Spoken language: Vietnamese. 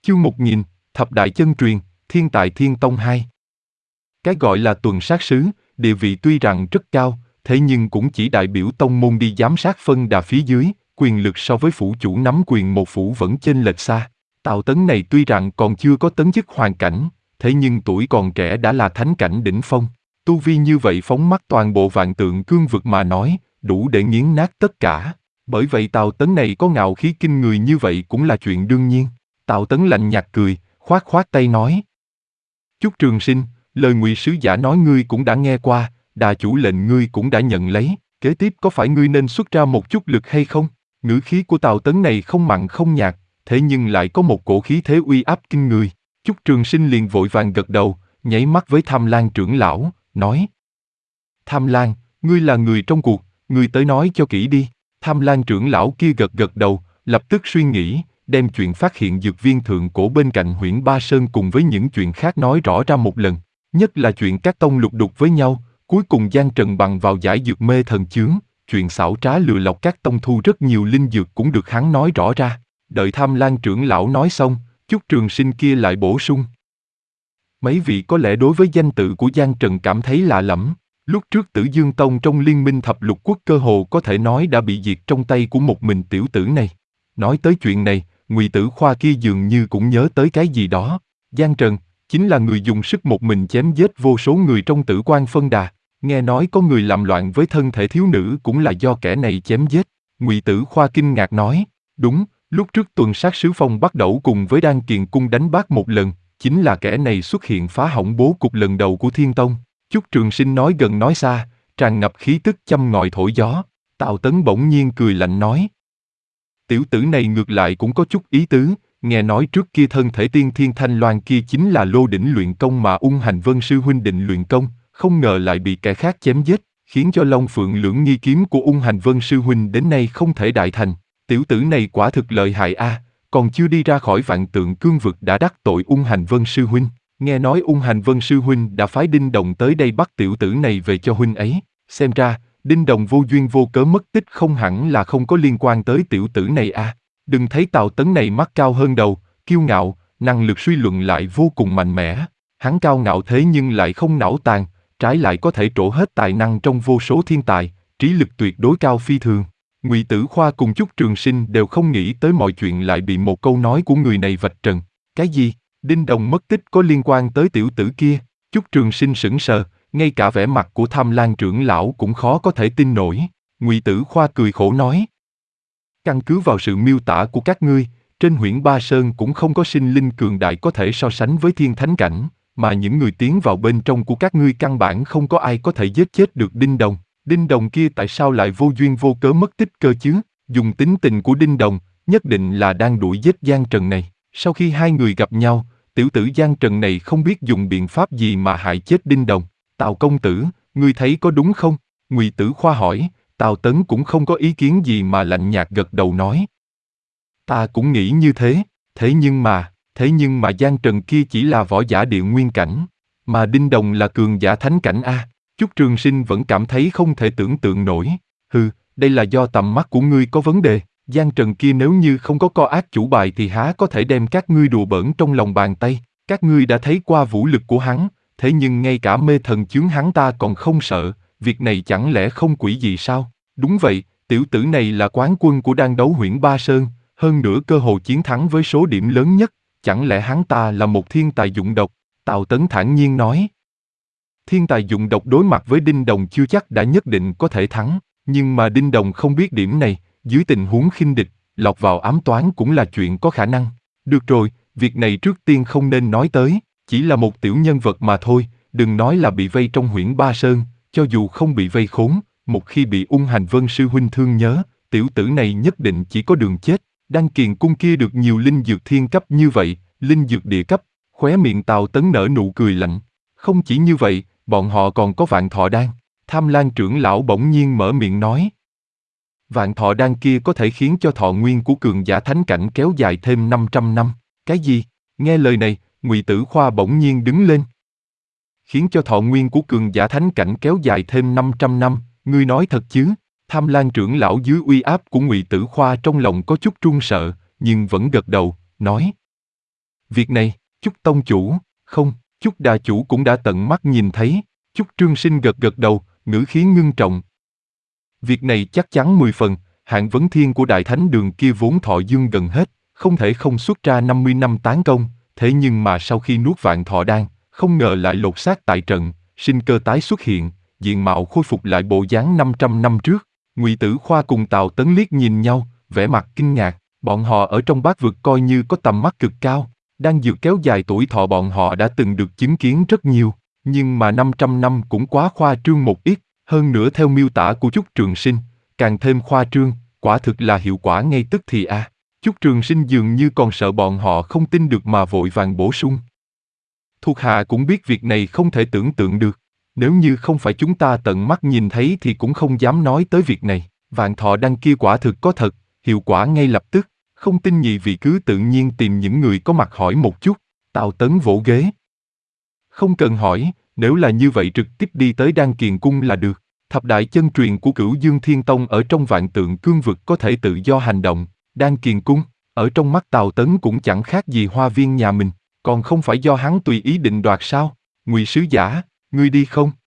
Chương 1000, Thập Đại Chân Truyền, Thiên Tài Thiên Tông 2. Cái gọi là tuần sát sứ, địa vị tuy rằng rất cao, thế nhưng cũng chỉ đại biểu tông môn đi giám sát phân đà phía dưới, quyền lực so với phủ chủ nắm quyền một phủ vẫn chênh lệch xa. Tào Tấn này tuy rằng còn chưa có tấn chức hoàn cảnh, thế nhưng tuổi còn trẻ đã là thánh cảnh đỉnh phong. Tu vi như vậy phóng mắt toàn bộ vạn tượng cương vực mà nói, đủ để nghiến nát tất cả. Bởi vậy Tào Tấn này có ngạo khí kinh người như vậy cũng là chuyện đương nhiên. Tào Tấn lạnh nhạt cười, khoát khoát tay nói. Chúc Trường Sinh, lời Ngụy sứ giả nói ngươi cũng đã nghe qua, đà chủ lệnh ngươi cũng đã nhận lấy, kế tiếp có phải ngươi nên xuất ra một chút lực hay không? Ngữ khí của Tào Tấn này không mặn không nhạt, thế nhưng lại có một cổ khí thế uy áp kinh người. Chúc Trường Sinh liền vội vàng gật đầu, nháy mắt với Tham Lang trưởng lão, nói. Tham Lang, ngươi là người trong cuộc, ngươi tới nói cho kỹ đi. Tham Lang trưởng lão kia gật gật đầu, lập tức suy nghĩ, đem chuyện phát hiện dược viên thượng cổ bên cạnh Huyễn Ba Sơn cùng với những chuyện khác nói rõ ra một lần. Nhất là chuyện các tông lục đục với nhau, cuối cùng Giang Trần bằng vào giải dược mê thần chướng, chuyện xảo trá lừa lọc các tông thu rất nhiều linh dược cũng được hắn nói rõ ra. Đợi Tham Lang trưởng lão nói xong, Chúc Trường Sinh kia lại bổ sung. Mấy vị có lẽ đối với danh tự của Giang Trần cảm thấy lạ lẫm. Lúc trước Tử Dương Tông trong liên minh thập lục quốc cơ hồ có thể nói đã bị diệt trong tay của một mình tiểu tử này. Nói tới chuyện này, Ngụy Tử Khoa kia dường như cũng nhớ tới cái gì đó. Giang Trần chính là người dùng sức một mình chém giết vô số người trong Tử Quan phân đà. Nghe nói có người làm loạn với thân thể thiếu nữ cũng là do kẻ này chém giết. Ngụy Tử Khoa kinh ngạc nói, đúng, lúc trước tuần sát sứ Phong bắt đầu cùng với Đan Kiền Cung đánh bác một lần, chính là kẻ này xuất hiện phá hỏng bố cục lần đầu của Thiên Tông. Chúc Trường Sinh nói gần nói xa, tràn ngập khí tức châm ngòi thổi gió. Tào Tấn bỗng nhiên cười lạnh nói. Tiểu tử này ngược lại cũng có chút ý tứ, nghe nói trước kia thân thể tiên thiên thanh loan kia chính là lô đỉnh luyện công mà Ung Hành Vân sư huynh định luyện công, không ngờ lại bị kẻ khác chém giết, khiến cho Long Phượng Lưỡng Nghi kiếm của Ung Hành Vân sư huynh đến nay không thể đại thành. Tiểu tử này quả thực lợi hại a, còn chưa đi ra khỏi vạn tượng cương vực đã đắc tội Ung Hành Vân sư huynh. Nghe nói Ung Hành Vân sư huynh đã phái Đinh Đồng tới đây bắt tiểu tử này về cho huynh ấy. Xem ra, Đinh Đồng vô duyên vô cớ mất tích không hẳn là không có liên quan tới tiểu tử này a. Đừng thấy Tào Tấn này mắt cao hơn đầu, kiêu ngạo, năng lực suy luận lại vô cùng mạnh mẽ. Hắn cao ngạo thế nhưng lại không não tàn, trái lại có thể trổ hết tài năng trong vô số thiên tài, trí lực tuyệt đối cao phi thường. Ngụy Tử Khoa cùng Chúc Trường Sinh đều không nghĩ tới mọi chuyện lại bị một câu nói của người này vạch trần. Cái gì? Đinh Đồng mất tích có liên quan tới tiểu tử kia? Chúc Trường Sinh sững sờ, ngay cả vẻ mặt của Tham Lang trưởng lão cũng khó có thể tin nổi. Ngụy Tử Khoa cười khổ nói. Căn cứ vào sự miêu tả của các ngươi, trên Huyễn Ba Sơn cũng không có sinh linh cường đại có thể so sánh với thiên thánh cảnh, mà những người tiến vào bên trong của các ngươi căn bản không có ai có thể giết chết được Đinh Đồng. Đinh Đồng kia tại sao lại vô duyên vô cớ mất tích cơ chứ? Dùng tính tình của Đinh Đồng, nhất định là đang đuổi giết Giang Trần này. Sau khi hai người gặp nhau, tiểu tử Giang Trần này không biết dùng biện pháp gì mà hại chết Đinh Đồng. Tào công tử, ngươi thấy có đúng không? Ngụy Tử Khoa hỏi. Tào Tấn cũng không có ý kiến gì mà lạnh nhạt gật đầu nói. Ta cũng nghĩ như thế, thế nhưng mà Giang Trần kia chỉ là võ giả địa nguyên cảnh, mà Đinh Đồng là cường giả thánh cảnh a. Chúc Trường Sinh vẫn cảm thấy không thể tưởng tượng nổi. Hừ, đây là do tầm mắt của ngươi có vấn đề. Giang Trần kia nếu như không có co ác chủ bài thì há có thể đem các ngươi đùa bỡn trong lòng bàn tay. Các ngươi đã thấy qua vũ lực của hắn, thế nhưng ngay cả mê thần chướng hắn ta còn không sợ, việc này chẳng lẽ không quỷ gì sao? Đúng vậy, tiểu tử này là quán quân của đan đấu Huyễn Ba Sơn, hơn nữa cơ hồ chiến thắng với số điểm lớn nhất, chẳng lẽ hắn ta là một thiên tài dụng độc? Tào Tấn thản nhiên nói. Thiên tài dụng độc đối mặt với Đinh Đồng chưa chắc đã nhất định có thể thắng, nhưng mà Đinh Đồng không biết điểm này, dưới tình huống khinh địch, lọt vào ám toán cũng là chuyện có khả năng. Được rồi, việc này trước tiên không nên nói tới, chỉ là một tiểu nhân vật mà thôi, đừng nói là bị vây trong Huyễn Ba Sơn, cho dù không bị vây khốn, một khi bị Ung Hành Vân sư huynh thương nhớ, tiểu tử này nhất định chỉ có đường chết. Đan Kiền Cung kia được nhiều linh dược thiên cấp như vậy, linh dược địa cấp, khóe miệng Tào Tấn nở nụ cười lạnh. Không chỉ như vậy, bọn họ còn có Vạn Thọ Đan. Tham Lang trưởng lão bỗng nhiên mở miệng nói. Vạn Thọ Đan kia có thể khiến cho thọ nguyên của cường giả thánh cảnh kéo dài thêm 500 năm. Cái gì? Nghe lời này, Ngụy Tử Khoa bỗng nhiên đứng lên. Khiến cho thọ nguyên của cường giả thánh cảnh kéo dài thêm 500 năm, ngươi nói thật chứ? Tham Lang trưởng lão dưới uy áp của Ngụy Tử Khoa trong lòng có chút run sợ, nhưng vẫn gật đầu, nói. Việc này, Chúc tông chủ, không, Chúc đà chủ cũng đã tận mắt nhìn thấy. Chúc Trương Sinh gật gật đầu, ngữ khí ngưng trọng. Việc này chắc chắn 10 phần, hạng vấn thiên của Đại Thánh Đường kia vốn thọ dương gần hết, không thể không xuất ra 50 năm tán công, thế nhưng mà sau khi nuốt vạn thọ đan, không ngờ lại lột xác tại trận, sinh cơ tái xuất hiện, diện mạo khôi phục lại bộ dáng 500 năm trước. Ngụy Tử Khoa cùng Tào Tấn liếc nhìn nhau, vẻ mặt kinh ngạc, bọn họ ở trong bát vực coi như có tầm mắt cực cao, đang dược kéo dài tuổi thọ bọn họ đã từng được chứng kiến rất nhiều, nhưng mà 500 năm cũng quá khoa trương một ít, hơn nữa theo miêu tả của Chúc Trường Sinh, càng thêm khoa trương, quả thực là hiệu quả ngay tức thì a. Chúc Trường Sinh dường như còn sợ bọn họ không tin được mà vội vàng bổ sung. Thuộc hạ cũng biết việc này không thể tưởng tượng được, nếu như không phải chúng ta tận mắt nhìn thấy thì cũng không dám nói tới việc này, vạn thọ đan kia quả thực có thật, hiệu quả ngay lập tức, không tin nhị vị cứ tự nhiên tìm những người có mặt hỏi một chút. Tào Tấn vỗ ghế. Không cần hỏi, nếu là như vậy trực tiếp đi tới Đan Kiền Cung là được. Thập đại chân truyền của Cửu Dương Thiên Tông ở trong vạn tượng cương vực có thể tự do hành động, Đan Kiền Cung, ở trong mắt Tào Tấn cũng chẳng khác gì hoa viên nhà mình, còn không phải do hắn tùy ý định đoạt sao? Ngụy sứ giả, ngươi đi không?